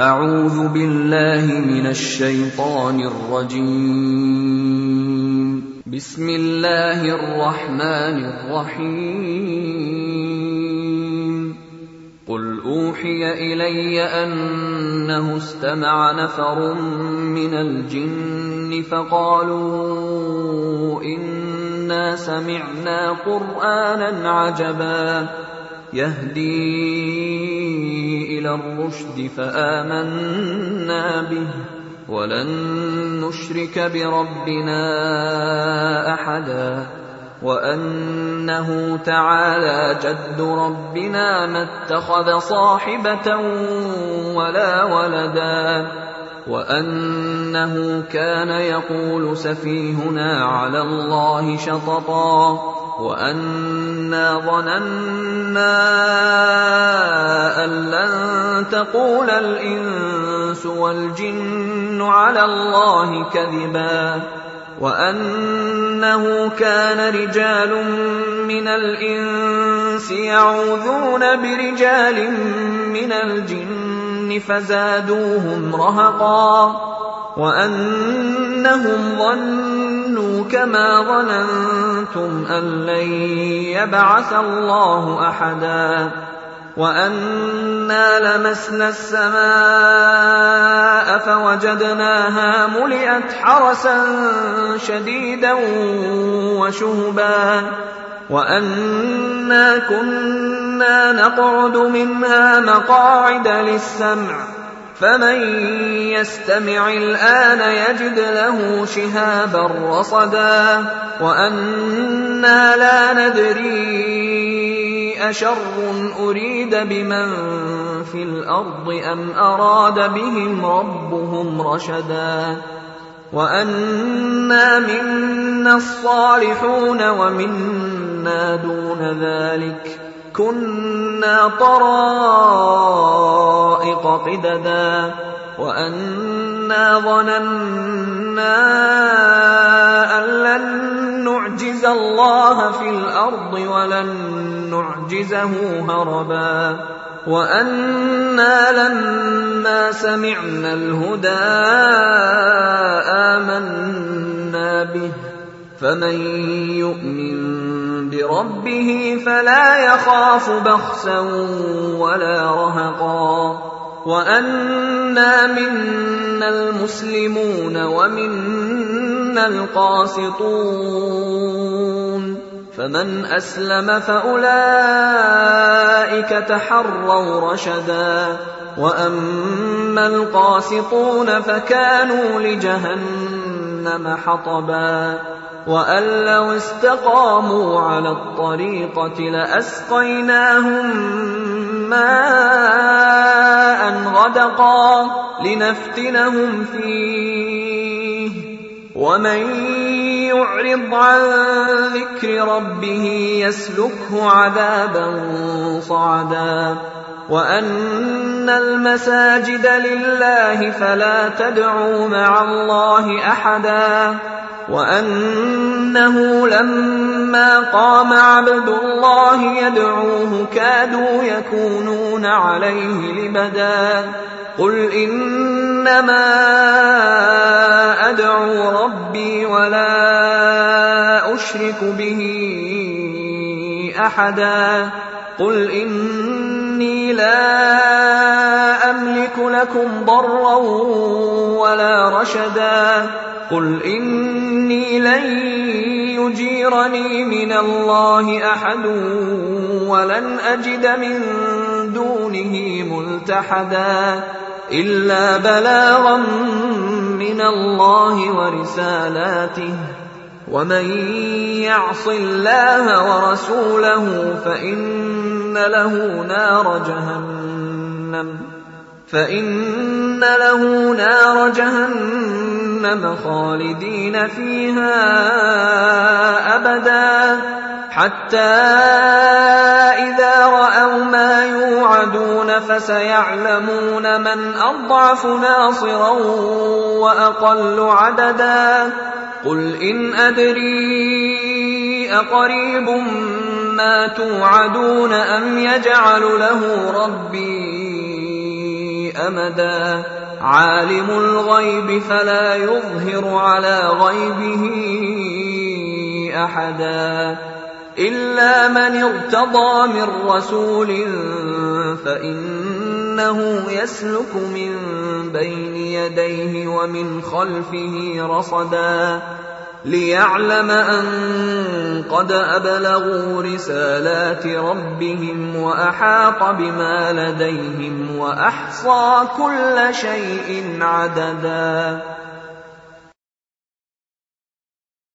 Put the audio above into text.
أعوذ بالله من الشيطان الرجيم. بسم الله الرحمن الرحيم. قل أوحي إلي أنه استمع نفر من الجن فقالوا إنا سمعنا قرآنا عجبا يهدي إلى الرشد فآمنا به ولن نشرك بربنا أحدا وأنه تعالى جد ربنا ما اتخذ صاحبة ولا ولدا وأنه كان يقول سفيهنا على الله شططا وأنا ظننا أن لن تقول الإنس والجن على الله كذبا وأنه كان رجال من الإنس يعوذون برجال من الجن فزادوهم رهقا وأنهم ظنوا كما ظننتم أن لن يبعث الله أحدا وأنا لمسنا السماء فوجدناها ملئت حرسا شديدا وشهبا وأنا كنا نقعد منها مقاعد للسمع فمن يستمع الآن يجد له شهابا رصدا وأنا لا ندري أشر أريد بمن في الأرض أم أراد بهم ربهم رشدا وأنا منا الصالحون ومنا دون ذلك كنا طرائق قددا وأنا ظننا أن لن نعجز الله في الأرض ولن نعجزه هربا وأنا لما سمعنا الهدى آمنا به فمن يؤمن بربه فلا يخاف بخسا ولا رهقا وأنا منا المسلمون ومنا القاسطون فمن أسلم فأولئك تحروا رشدا وأما القاسطون فكانوا لجهنم حطبا وأن لو استقاموا على الطريقة لأسقيناهم ماء غدقا لنفتنهم فيه ومن يعرض عن ذكر ربه يسلكه عذابا صعدا وأن المساجد لله فلا تدعوا مع الله أحدا وأنه لما قام عبد الله يدعوه كادوا يكونون عليه لبدا قل إنما أدعو ربي ولا أشرك به أحدا قل إني لا أملك لكم ضرا ولا رشدا قل إني لن يجيرني من الله أحد ولن أجد من دونه ملتحدا إلا بلاغا من الله ورسالاته ومن يعص الله ورسوله فإن له نار جهنم خالدين فيها أبدا حتى إذا رأوا ما يوعدون فسيعلمون من أضعف ناصرا وأقل عددا قل إن أدري أقريب ما توعدون أم يجعل له ربي أمدا عالم الغيب فلا يظهر على غيبه أحدا إلا من ارتضى من رسول فإنه يسلك من بين يديه ومن خلفه رصدا ليعلم أن قد أبلغوا رسالات ربهم وأحاط بما لديهم وأحصى كل شيء عددا